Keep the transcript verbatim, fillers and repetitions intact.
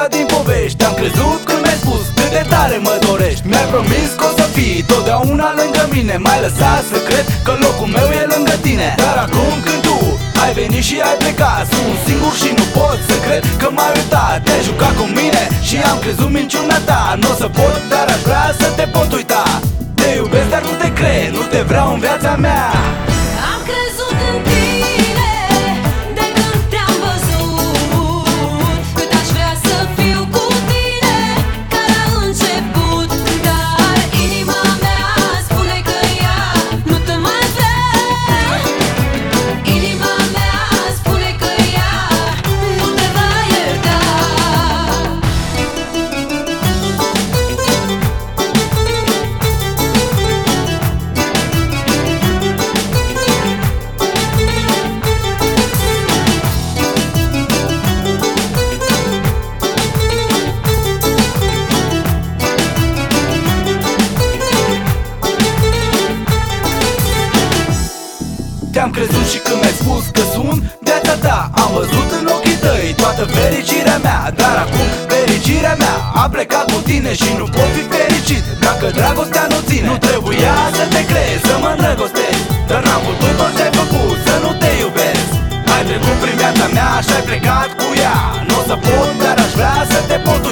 din povești. Am crezut când mi-ai spus cât de tare mă dorești. Mi-ai promis că o să fii totdeauna lângă mine. M-ai lăsat să cred că locul meu e lângă tine. Dar acum când tu ai venit și ai plecat, sunt singur și nu pot să cred că m-ai uitat. Te-ai jucat cu mine și am crezut minciuna ta. Nu o să pot, dar aș vrea să te pot uita. Te iubesc, dar nu te cred, nu te vreau în viața mea. Am crezut în tine de când te-am văzut, cât aș vrea să fiu cu tine ca la început. Dar inima mea spune că ea nu te mai vrea. Inima mea spune că ea nu te va ierta. Te-am crezut și când mi-ai spus că sunt viața ta. Am văzut în ochii tăi toată fericirea mea. Dar acum fericirea mea a plecat cu tine și nu pot fi fericit dacă dragostea nu ține. Nu trebuia să te crezi, să mă îndrăgostesc, dar n-am putut tot ce-ai făcut să nu te iubesc. Ai trecut prin viața mea și ai plecat cu ea. Nu o să pot, dar aș vrea să te pot